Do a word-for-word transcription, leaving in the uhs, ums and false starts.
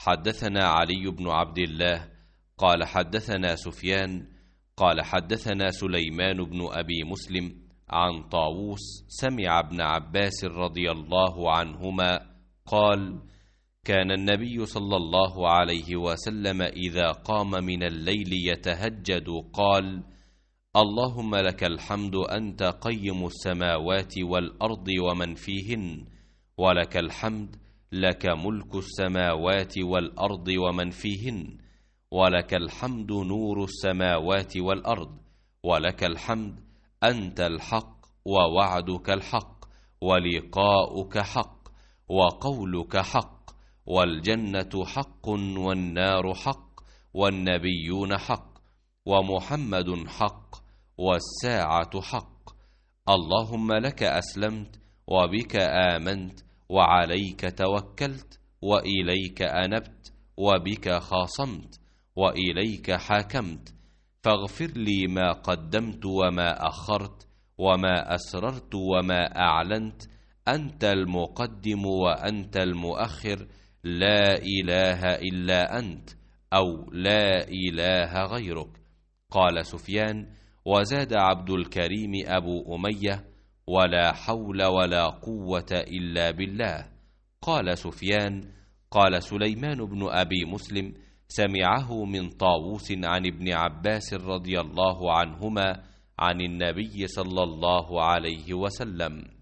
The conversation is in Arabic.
حدثنا علي بن عبد الله قال حدثنا سفيان قال حدثنا سليمان بن أبي مسلم عن طاووس سمع ابن عباس رضي الله عنهما قال: كان النبي صلى الله عليه وسلم إذا قام من الليل يتهجد قال: اللهم لك الحمد أنت قيم السماوات والأرض ومن فيهن، ولك الحمد لك ملك السماوات والأرض ومن فيهن، ولك الحمد نور السماوات والأرض، ولك الحمد أنت الحق ووعدك الحق ولقاؤك حق وقولك حق، والجنة حق والنار حق والنبيون حق ومحمد حق والساعة حق. اللهم لك أسلمت وبك آمنت وعليك توكلت وإليك أنبت وبك خاصمت وإليك حاكمت، فاغفر لي ما قدمت وما أخرت وما أسررت وما أعلنت، أنت المقدم وأنت المؤخر، لا إله إلا أنت أو لا إله غيرك. قال سفيان: وزاد عبد الكريم أبو أمية: ولا حول ولا قوة إلا بالله. قال سفيان: قال سليمان بن أبي مسلم: سمعه من طاووس عن ابن عباس رضي الله عنهما عن النبي صلى الله عليه وسلم.